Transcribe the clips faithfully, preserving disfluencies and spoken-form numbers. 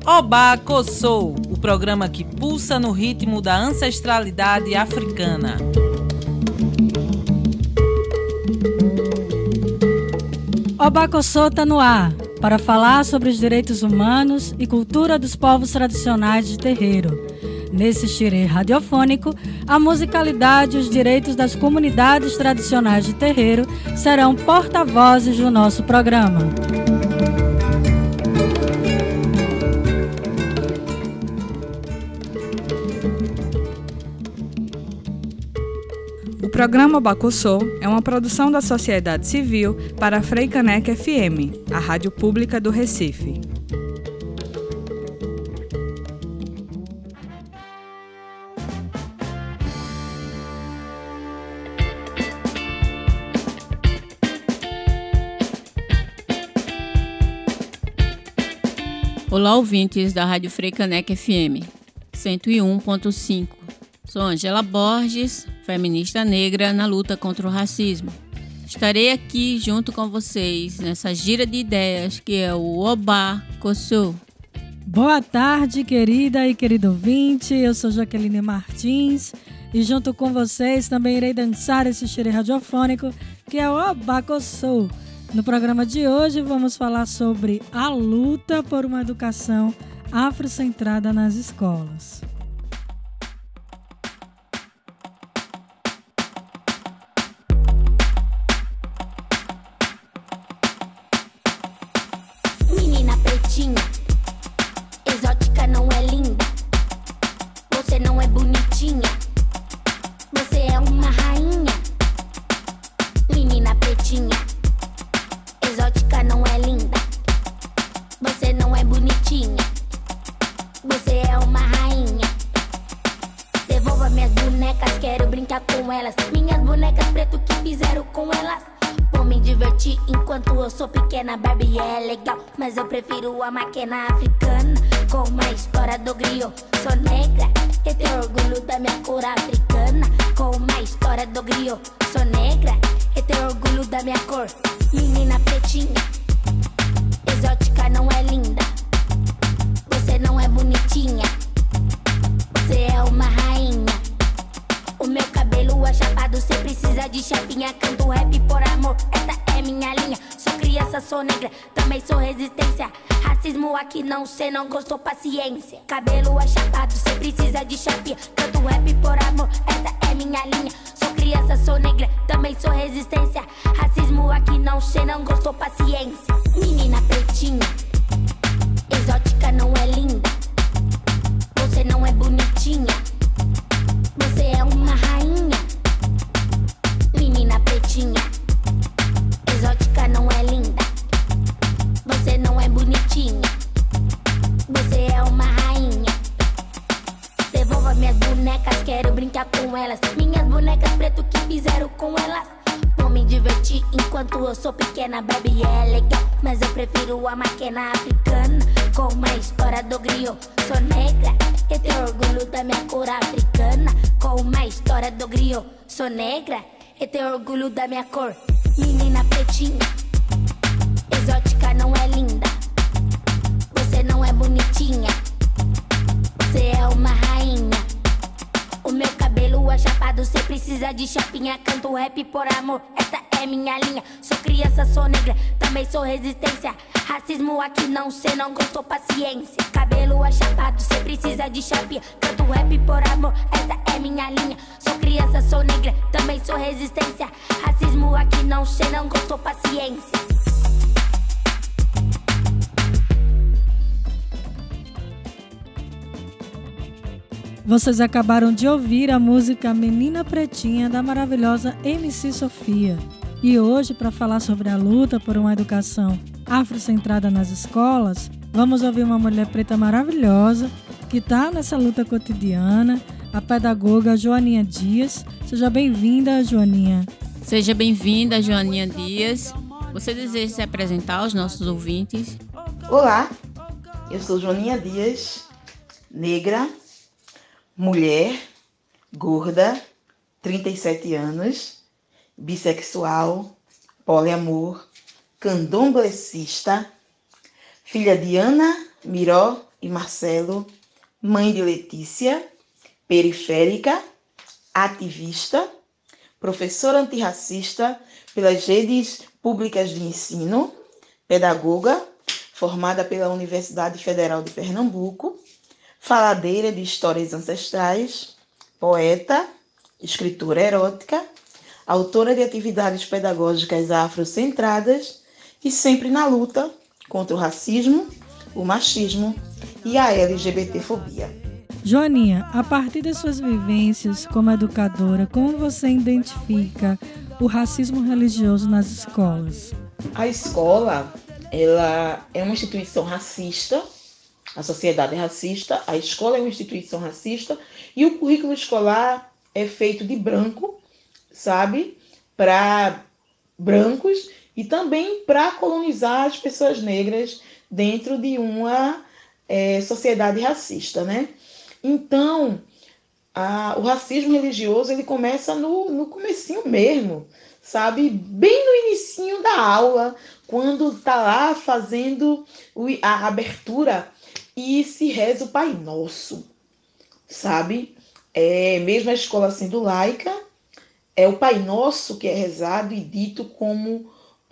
Obá Kossou, o programa que pulsa no ritmo da ancestralidade africana. Obá Kossou está no ar para falar sobre os direitos humanos e cultura dos povos tradicionais de terreiro. Nesse xirê radiofônico, a musicalidade e os direitos das comunidades tradicionais de terreiro serão porta-vozes do nosso programa. O programa Obá Kossou é uma produção da sociedade civil para a Freicaneca F M, a rádio pública do Recife. Olá, ouvintes da Rádio Freicaneca F M, cento e um ponto cinco. Sou Angela Borges, feminista negra na luta contra o racismo. Estarei aqui junto com vocês nessa gira de ideias que é o Obá Kossou. Boa tarde, querida e querido ouvinte. Eu sou Jaqueline Martins e junto com vocês também irei dançar esse xirê radiofônico que é o Obá Kossou. No programa de hoje vamos falar sobre a luta por uma educação afrocentrada nas escolas. Menina pretinha, exótica não é linda, você não é bonitinha, você é uma rainha. Menina pretinha, exótica não é linda, você não é bonitinha, você é uma rainha. Devolva minhas bonecas, quero brincar com elas. Minhas bonecas preto que fizeram com elas. Vou me divertir enquanto eu sou pequena. Barbie é legal, mas eu prefiro a máquina africana. Com a história do griot, sou negra e tenho orgulho da minha cor africana. Com a história do griot, sou negra e tenho orgulho da minha cor. Menina pretinha, exótica não é linda, você não é bonitinha, você é uma rainha. O meu cabelo é chapado, cê precisa de chapinha. Canto rap por amor, esta é minha linha. Sou criança, sou negra, também sou resistência. Racismo aqui não, cê não gostou, paciência. Cabelo é chapado, cê precisa de chapinha. Canto rap por amor, esta é minha linha. Sou criança, sou negra, também sou resistência. Racismo aqui não, cê não gostou, paciência. Menina pretinha, exótica não é linda, você não é bonitinha, você é uma rainha. Menina pretinha, exótica não é linda, você não é bonitinha, você é uma rainha. Devolva minhas bonecas, quero brincar com elas. Minhas bonecas preto que fizeram com elas. Vou me divertir enquanto eu sou pequena. Barbie é legal, mas eu prefiro a máquina africana. Com a história do griot, sou negra e tenho orgulho da minha cor africana. Com a história do griot, sou negra e tenho orgulho da minha cor. Menina pretinha, exótica não é linda, você não é bonitinha, você é uma rainha. O meu cabelo é chapado, cê precisa de chapinha. Canto rap por amor, esta é minha linha. Sou criança, sou negra, também sou resistência. Racismo aqui não, cê não gostou, paciência. Cabelo é chapado, cê precisa de chapinha. Canto rap por amor, esta é minha linha. Sou criança, sou negra, também sou resistência. Racismo aqui não, cê não gostou, paciência. Vocês acabaram de ouvir a música Menina Pretinha, da maravilhosa M C Sofia. E hoje, para falar sobre a luta por uma educação afrocentrada nas escolas, vamos ouvir uma mulher preta maravilhosa que está nessa luta cotidiana, a pedagoga Joaninha Dias. Seja bem-vinda, Joaninha. Seja bem-vinda, Joaninha Dias. Você deseja se apresentar aos nossos ouvintes? Olá, eu sou Joaninha Dias, negra, mulher, gorda, trinta e sete anos, bissexual, poliamor, candomblessista, filha de Ana Miró e Marcelo, mãe de Letícia, periférica, ativista, professora antirracista pelas redes públicas de ensino, pedagoga, formada pela Universidade Federal de Pernambuco, faladeira de histórias ancestrais, poeta, escritora erótica, autora de atividades pedagógicas afrocentradas e sempre na luta contra o racismo, o machismo e a LGBTfobia. Joaninha, a partir das suas vivências como educadora, como você identifica o racismo religioso nas escolas? A escola, ela é uma instituição racista, a sociedade é racista, a escola é uma instituição racista e o currículo escolar é feito de branco, sabe, para brancos e também para colonizar as pessoas negras dentro de uma é, sociedade racista, né? Então, a, o racismo religioso ele começa no, no comecinho mesmo, sabe? Bem no inicinho da aula, quando está lá fazendo a abertura e se reza o Pai Nosso, sabe? É, mesmo a escola sendo laica, é o Pai Nosso que é rezado e dito como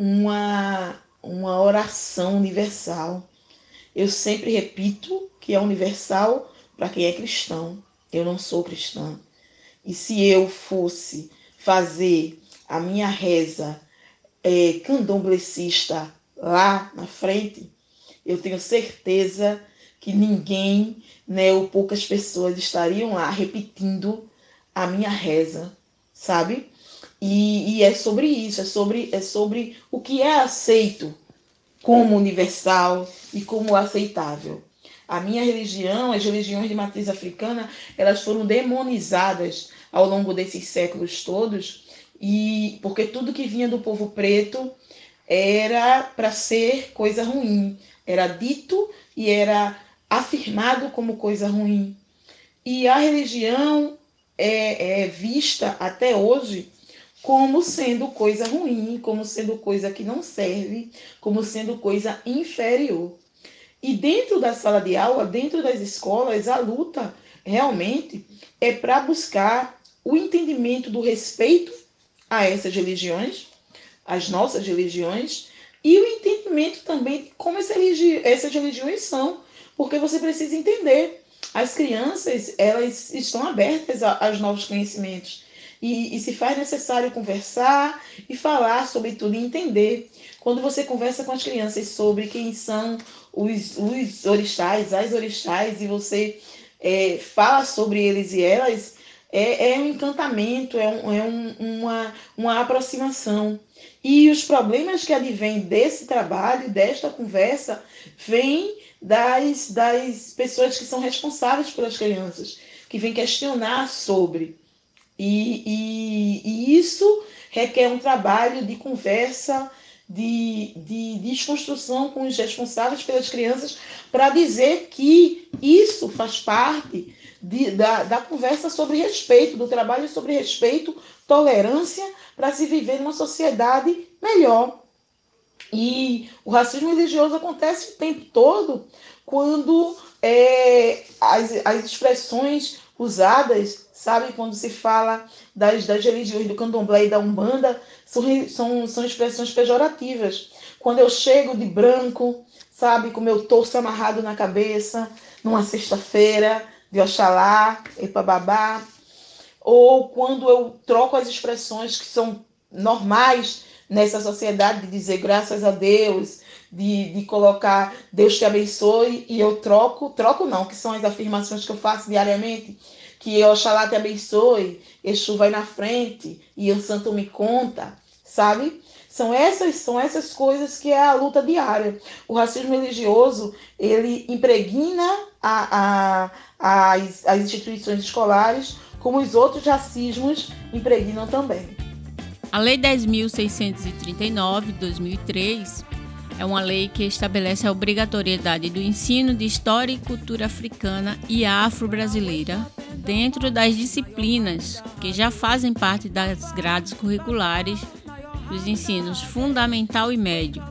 uma, uma oração universal. Eu sempre repito que é universal para quem é cristão. Eu não sou cristã. E se eu fosse fazer a minha reza é, candomblessista lá na frente, eu tenho certeza que ninguém, né, ou poucas pessoas estariam lá repetindo a minha reza, sabe? E, e é sobre isso, é sobre, é sobre o que é aceito como universal e como aceitável. A minha religião, as religiões de matriz africana, elas foram demonizadas ao longo desses séculos todos, e porque tudo que vinha do povo preto era para ser coisa ruim, era dito e era afirmado como coisa ruim. E a religião é, é vista até hoje como sendo coisa ruim, como sendo coisa que não serve, como sendo coisa inferior. E dentro da sala de aula, dentro das escolas, a luta realmente é para buscar o entendimento do respeito a essas religiões, as nossas religiões, e o entendimento também de como essa religi- essas religiões são, porque você precisa entender. As crianças, elas estão abertas a, aos novos conhecimentos. E, e se faz necessário conversar e falar sobre tudo e entender. Quando você conversa com as crianças sobre quem são os, os orixás, as orixás, e você é, fala sobre eles e elas, é, é um encantamento, é, um, é um, uma, uma aproximação. E os problemas que advêm desse trabalho, desta conversa, vêm das, das pessoas que são responsáveis pelas crianças, que vêm questionar sobre. E, e, e isso requer um trabalho de conversa, de, de desconstrução com os responsáveis pelas crianças, para dizer que isso faz parte de, da, da conversa sobre respeito, do trabalho sobre respeito, tolerância, para se viver numa sociedade melhor. E o racismo religioso acontece o tempo todo quando é, as, as expressões usadas, sabe, quando se fala das, das religiões do candomblé e da umbanda, são, são, são expressões pejorativas. Quando eu chego de branco, sabe, com meu torso amarrado na cabeça, numa sexta-feira de Oxalá, Epababá, ou quando eu troco as expressões que são normais nessa sociedade, de dizer graças a Deus, de, de colocar Deus te abençoe, e eu troco, troco não, que são as afirmações que eu faço diariamente, que Oxalá te abençoe, Exu vai na frente e o santo me conta, sabe? São essas, são essas coisas que é a luta diária. O racismo religioso, ele impregna a, a, as, as instituições escolares, como os outros racismos impregnam também. A Lei dez mil seiscentos e trinta e nove, de dois mil e três, é uma lei que estabelece a obrigatoriedade do ensino de história e cultura africana e afro-brasileira dentro das disciplinas que já fazem parte das grades curriculares dos ensinos fundamental e médio,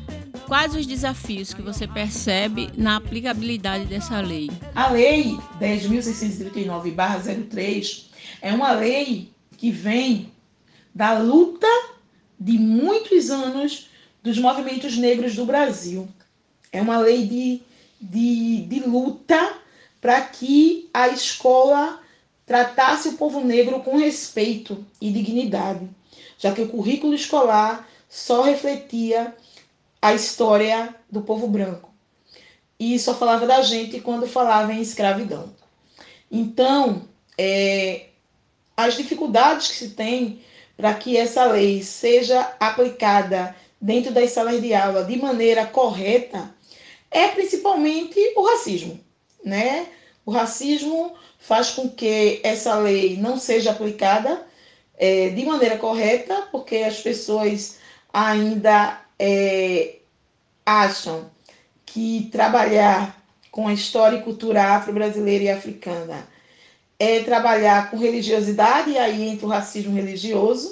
quais os desafios que você percebe na aplicabilidade dessa lei? A Lei dez mil seiscentos e trinta e nove barra zero três é uma lei que vem da luta de muitos anos dos movimentos negros do Brasil. É uma lei de, de, de luta para que a escola tratasse o povo negro com respeito e dignidade, já que o currículo escolar só refletia a história do povo branco e só falava da gente quando falava em escravidão. Então, é, as dificuldades que se tem para que essa lei seja aplicada dentro das salas de aula de maneira correta é principalmente o racismo, né? O racismo faz com que essa lei não seja aplicada é, de maneira correta, porque as pessoas ainda é, acham que trabalhar com a história e cultura afro-brasileira e africana é trabalhar com religiosidade, e aí entra o racismo religioso,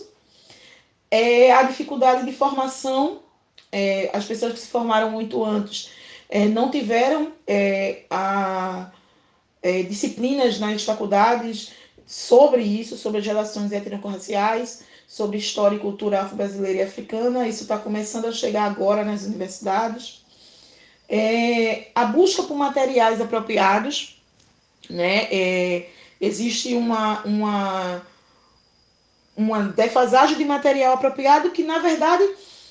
é a dificuldade de formação, é, as pessoas que se formaram muito antes é, não tiveram é, a, é, disciplinas nas faculdades sobre isso, sobre as relações étnico-raciais, sobre história e cultura afro-brasileira e africana. Isso está começando a chegar agora nas universidades. É, a busca por materiais apropriados, né? É, existe uma, uma, uma defasagem de material apropriado que, na verdade,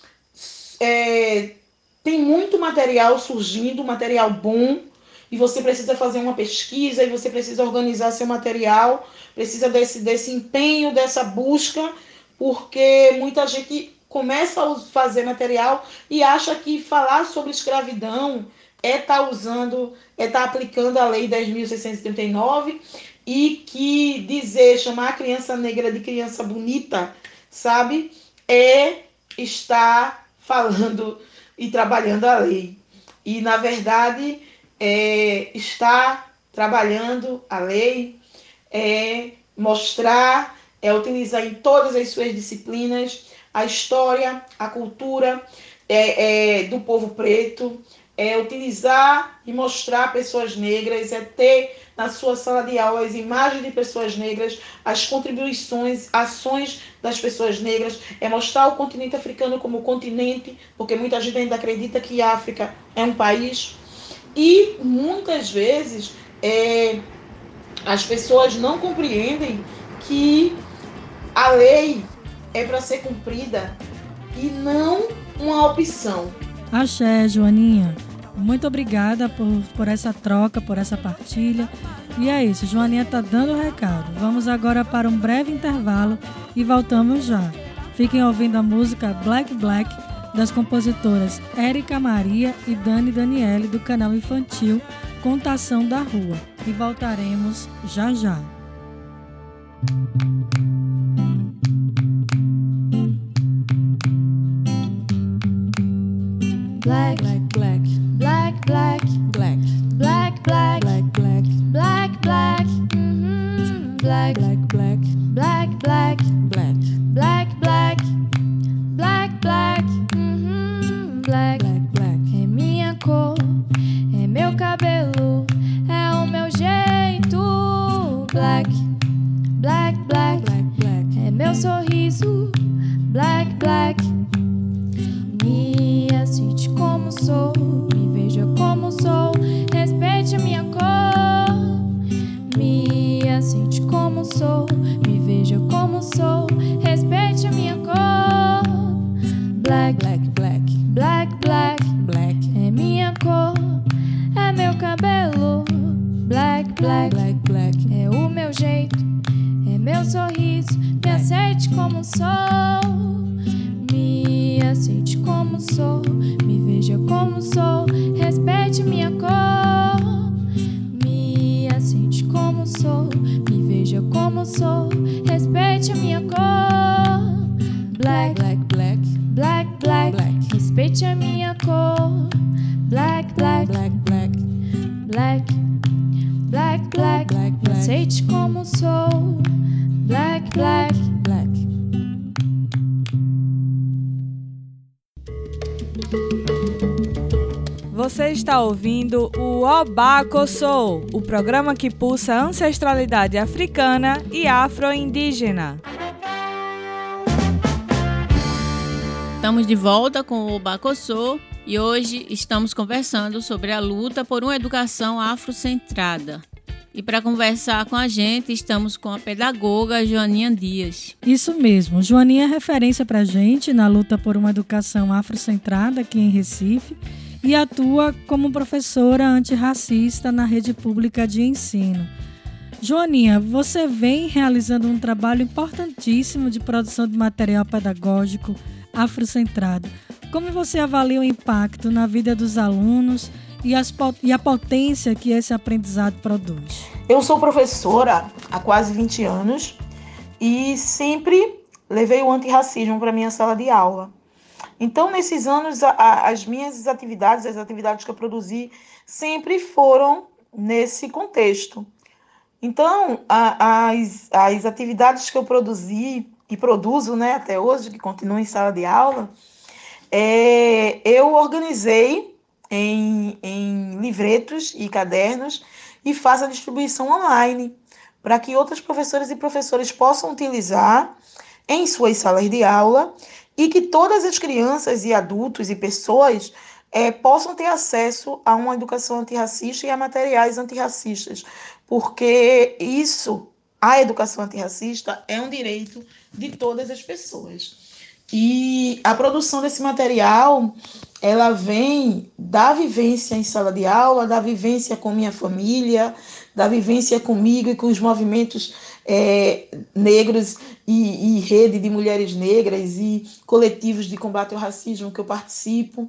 é, tem muito material surgindo, material bom, e você precisa fazer uma pesquisa, e você precisa organizar seu material, precisa desse, desse empenho, dessa busca, porque muita gente começa a fazer material e acha que falar sobre escravidão é estar tá usando, é estar tá aplicando a Lei dez mil seiscentos e trinta e nove, e que dizer, chamar a criança negra de criança bonita, sabe, é estar falando e trabalhando a lei. E, na verdade, é, estar trabalhando a lei é mostrar, é utilizar em todas as suas disciplinas a história, a cultura é, é, do povo preto, é utilizar e mostrar pessoas negras, é ter na sua sala de aula as imagens de pessoas negras, as contribuições, ações das pessoas negras, é mostrar o continente africano como continente, porque muita gente ainda acredita que a África é um país, e muitas vezes é, as pessoas não compreendem que a lei é para ser cumprida e não uma opção. Axé, Joaninha. Muito obrigada por, por essa troca, por essa partilha. E é isso, Joaninha está dando o recado. Vamos agora para um breve intervalo e voltamos já. Fiquem ouvindo a música Black Black das compositoras Érica Maria e Dani Daniele do canal infantil Contação da Rua. E voltaremos já já. Black, black, black, black, black, black, black, black, black, black, black, mm-hmm. black, black, black, black, black, black, black, black, black, black, mm-hmm. black, black, black. É minha cor, é meu cabelo, é o meu jeito. Black, black, black, black, black. É meu sorriso. Black, black. Me aceite como sou, me veja como sou, respeite a minha cor. Me aceite como sou, me veja como sou, respeite a minha cor. Black, black, black, black, black, black. É minha cor, é meu cabelo. Black, black, black, black. É o meu jeito, é meu sorriso. Me aceite como sou. Me aceite como sou, me veja como sou, respeite minha cor. Me aceite como sou, me veja como sou, respeite a minha cor. Black, black, black, black, black, black. Respeite a minha cor. Black, black, black, black, black, black, black, black. Me aceite como sou. Black, black, black. Você está ouvindo o Obaco Soul, o programa que pulsa a ancestralidade africana e afro-indígena. Estamos de volta com o Obaco Soul e hoje estamos conversando sobre a luta por uma educação afrocentrada. E para conversar com a gente, estamos com a pedagoga Joaninha Dias. Isso mesmo, Joaninha é referência para a gente na luta por uma educação afrocentrada aqui em Recife e atua como professora antirracista na rede pública de ensino. Joaninha, você vem realizando um trabalho importantíssimo de produção de material pedagógico afrocentrado. Como você avalia o impacto na vida dos alunos e, as, e a potência que esse aprendizado produz? Eu sou professora há quase vinte anos e sempre levei o antirracismo para a minha sala de aula. Então, nesses anos, a, a, as minhas atividades, as atividades que eu produzi, sempre foram nesse contexto. Então, a, as, as atividades que eu produzi e produzo, né, até hoje, que continuam em sala de aula, é, eu organizei em, em livretos e cadernos e faço a distribuição online para que outros professores e professores possam utilizar em suas salas de aula e que todas as crianças e adultos e pessoas é, possam ter acesso a uma educação antirracista e a materiais antirracistas, porque isso, a educação antirracista, é um direito de todas as pessoas. E a produção desse material, ela vem da vivência em sala de aula, da vivência com minha família, da vivência comigo e com os movimentos é, negros e, e rede de mulheres negras e coletivos de combate ao racismo que eu participo.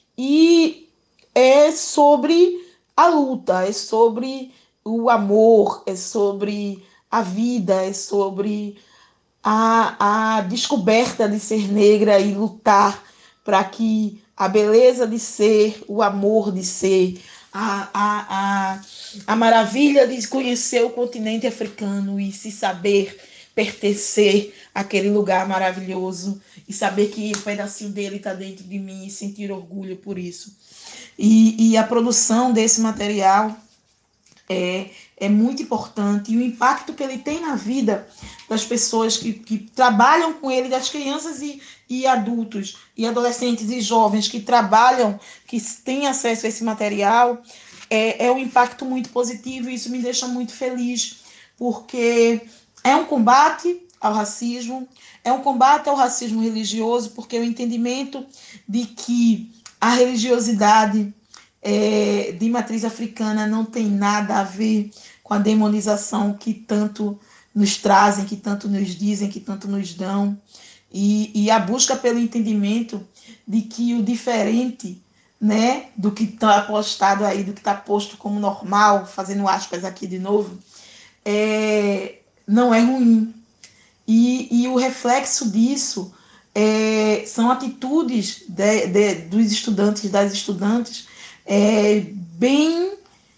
E é sobre a luta, é sobre o amor, é sobre a vida, é sobre A, a descoberta de ser negra e lutar para que a beleza de ser, o amor de ser, a, a, a, a maravilha de conhecer o continente africano e se saber pertencer àquele lugar maravilhoso e saber que um pedacinho dele está dentro de mim e sentir orgulho por isso. E, e a produção desse material é, é muito importante e o impacto que ele tem na vida das pessoas que, que trabalham com ele, das crianças e, e adultos, e adolescentes e jovens que trabalham, que têm acesso a esse material, é, é um impacto muito positivo e isso me deixa muito feliz, porque é um combate ao racismo, é um combate ao racismo religioso, porque o entendimento de que a religiosidade é, de matriz africana não tem nada a ver com a demonização que tanto nos trazem, que tanto nos dizem, que tanto nos dão, e, e a busca pelo entendimento de que o diferente, né, do que está postado aí, do que está posto como normal, fazendo aspas aqui de novo, é, não é ruim. E, e o reflexo disso é, são atitudes de, de, dos estudantes, das estudantes, é, bem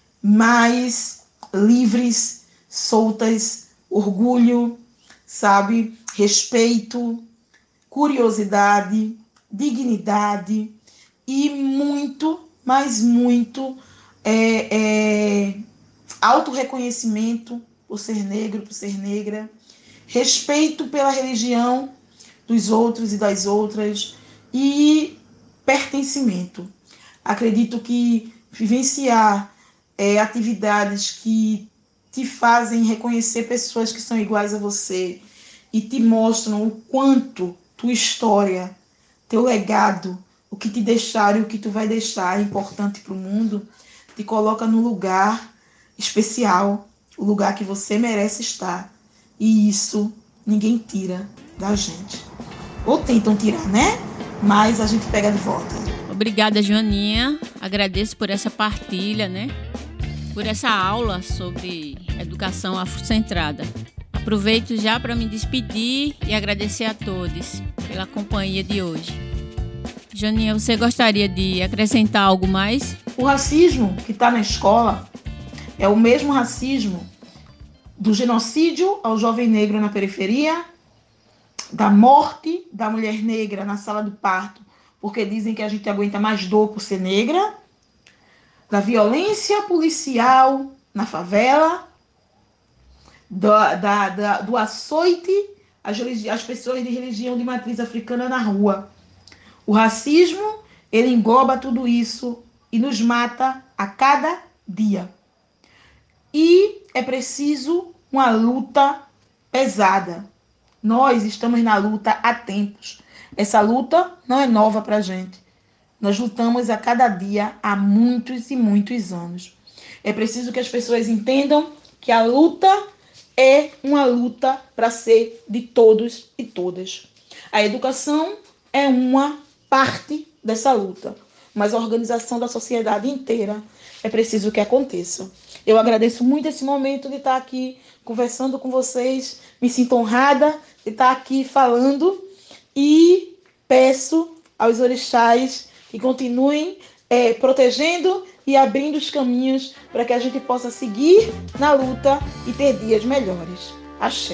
mais livres, soltas, orgulho, sabe, respeito, curiosidade, dignidade e muito, mas muito é, é, autorreconhecimento por ser negro, por ser negra, respeito pela religião dos outros e das outras e pertencimento. Acredito que vivenciar é, atividades que te fazem reconhecer pessoas que são iguais a você e te mostram o quanto tua história, teu legado, o que te deixaram e o que tu vai deixar é importante para o mundo, te coloca num lugar especial, o lugar que você merece estar. E isso ninguém tira da gente. Ou tentam tirar, né? Mas a gente pega de volta. Obrigada, Joaninha. Agradeço por essa partilha, né? Por essa aula sobre educação afrocentrada. Aproveito já para me despedir e agradecer a todos pela companhia de hoje. Joaninha, você gostaria de acrescentar algo mais? O racismo que está na escola é o mesmo racismo do genocídio ao jovem negro na periferia, da morte da mulher negra na sala do parto, porque dizem que a gente aguenta mais dor por ser negra, da violência policial na favela, da, da, da, do açoite às, às pessoas de religião de matriz africana na rua. O racismo, ele engloba tudo isso e nos mata a cada dia. E é preciso uma luta pesada. Nós estamos na luta há tempos. Essa luta não é nova para a gente. Nós lutamos a cada dia há muitos e muitos anos. É preciso que as pessoas entendam que a luta é uma luta para ser de todos e todas. A educação é uma parte dessa luta, mas a organização da sociedade inteira é preciso que aconteça. Eu agradeço muito esse momento de estar aqui conversando com vocês, me sinto honrada de estar aqui falando e peço aos orixás que continuem é, protegendo e abrindo os caminhos para que a gente possa seguir na luta e ter dias melhores. Axé.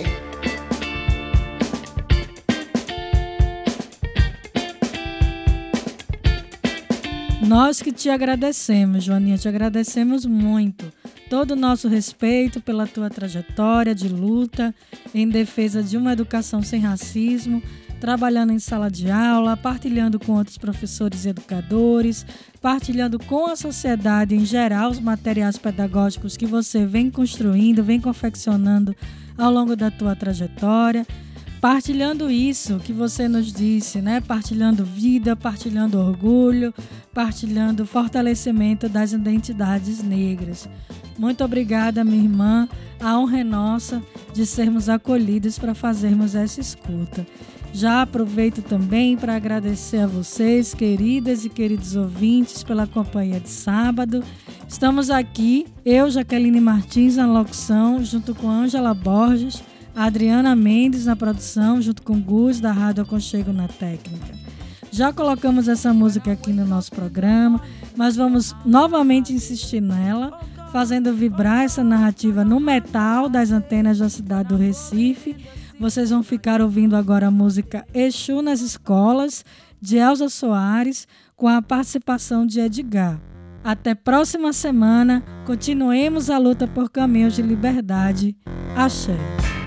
Nós que te agradecemos, Joaninha, te agradecemos muito. Todo o nosso respeito pela tua trajetória de luta em defesa de uma educação sem racismo, trabalhando em sala de aula, partilhando com outros professores e educadores, partilhando com a sociedade em geral os materiais pedagógicos que você vem construindo, vem confeccionando ao longo da tua trajetória. Partilhando isso que você nos disse, né? Partilhando vida, partilhando orgulho, partilhando fortalecimento das identidades negras. Muito obrigada, minha irmã. A honra é nossa de sermos acolhidos para fazermos essa escuta. Já aproveito também para agradecer a vocês, queridas e queridos ouvintes, pela companhia de sábado. Estamos aqui, eu, Jaqueline Martins, na locução, junto com Ângela Borges, a Adriana Mendes na produção, junto com Gus, da Rádio Aconchego na técnica. Já colocamos essa música aqui no nosso programa, mas vamos novamente insistir nela, fazendo vibrar essa narrativa no metal das antenas da cidade do Recife. Vocês vão ficar ouvindo agora a música Exu nas Escolas, de Elza Soares, com a participação de Edgar. Até próxima semana, continuemos a luta por caminhos de liberdade. Axé.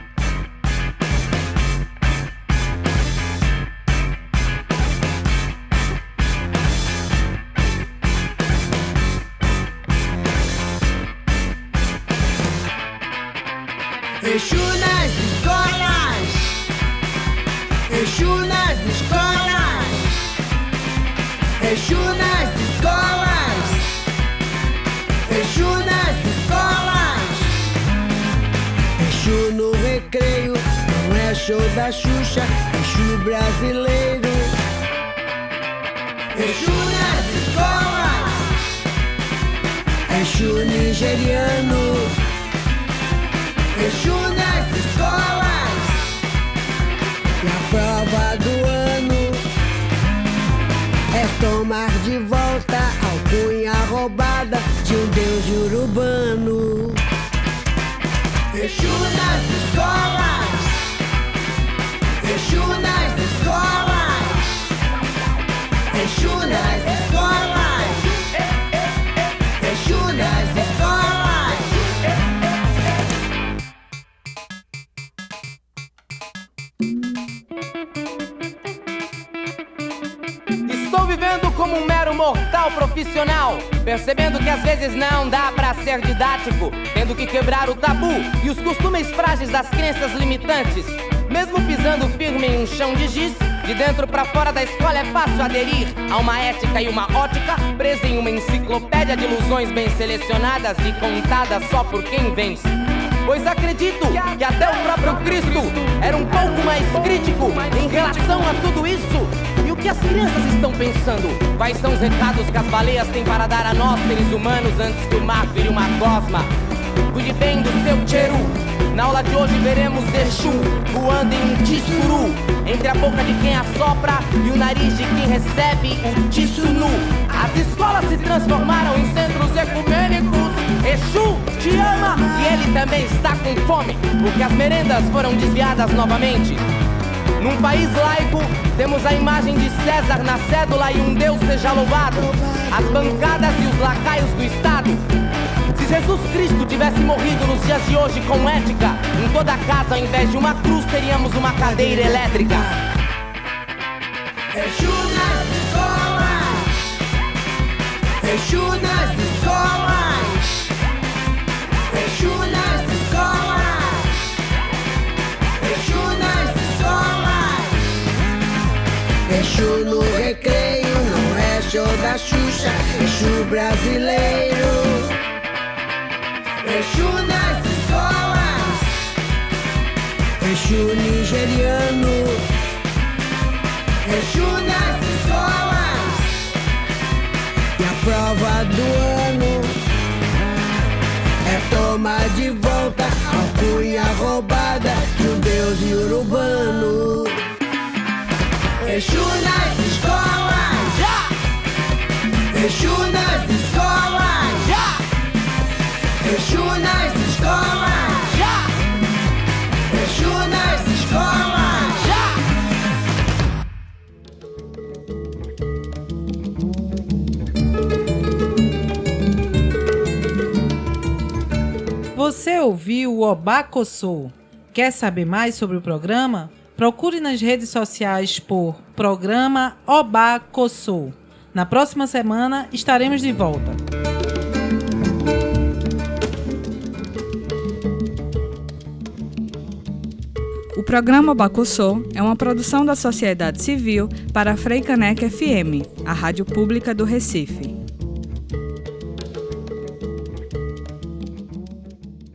Exu nas escolas, Exu nas escolas, Exu nas escolas, Exu nas escolas. Exu no recreio, não é show da Xuxa, Exu brasileiro. Exu nas escolas, Exu nigeriano. Exu nas escolas, e a prova do ano é tomar de volta a alcunha roubada de um deus iorubano. Exu nas escolas, Exu nas escolas, Exu nas escolas, Exu nas escolas. Como um mero mortal profissional, percebendo que às vezes não dá pra ser didático, tendo que quebrar o tabu e os costumes frágeis das crenças limitantes. Mesmo pisando firme em um chão de giz, de dentro pra fora da escola é fácil aderir a uma ética e uma ótica presa em uma enciclopédia de ilusões bem selecionadas e contadas só por quem vence. Pois acredito que até o próprio Cristo era um pouco mais crítico em relação a tudo isso. E o que as crianças estão pensando? Quais são os recados que as baleias têm para dar a nós, seres humanos, antes que o mar vire uma gosma? Cuide bem do seu tcheru. Na aula de hoje veremos Exu voando em um tissuru, entre a boca de quem assopra e o nariz de quem recebe o tissunu. As escolas se transformaram em centros ecumênicos. Exu te ama e ele também está com fome, porque as merendas foram desviadas novamente. Num país laico, temos a imagem de César na cédula e um Deus seja louvado. As bancadas e os lacaios do Estado. Se Jesus Cristo tivesse morrido nos dias de hoje com ética, em toda casa, ao invés de uma cruz, teríamos uma cadeira elétrica. Exu nas escolas, Exu nas escolas, Exu nas escolas, Exu nas escolas. Exu no recreio, não é show da Xuxa, Exu brasileiro. Exu nas escolas, Exu nigeriano. Exu nas escolas, e a prova do ano é tomar de volta a alcunha roubada de um deus iorubano. Exu nas escolas, já! Exu nas escolas, já! Exu nas escolas, já! Exu nas escolas, já! Você ouviu o Obacossô? Quer saber mais sobre o programa? Procure nas redes sociais por Programa Obacossô. Na próxima semana estaremos de volta. O programa Obacossô é uma produção da sociedade civil para a Freicaneca F M, a rádio pública do Recife.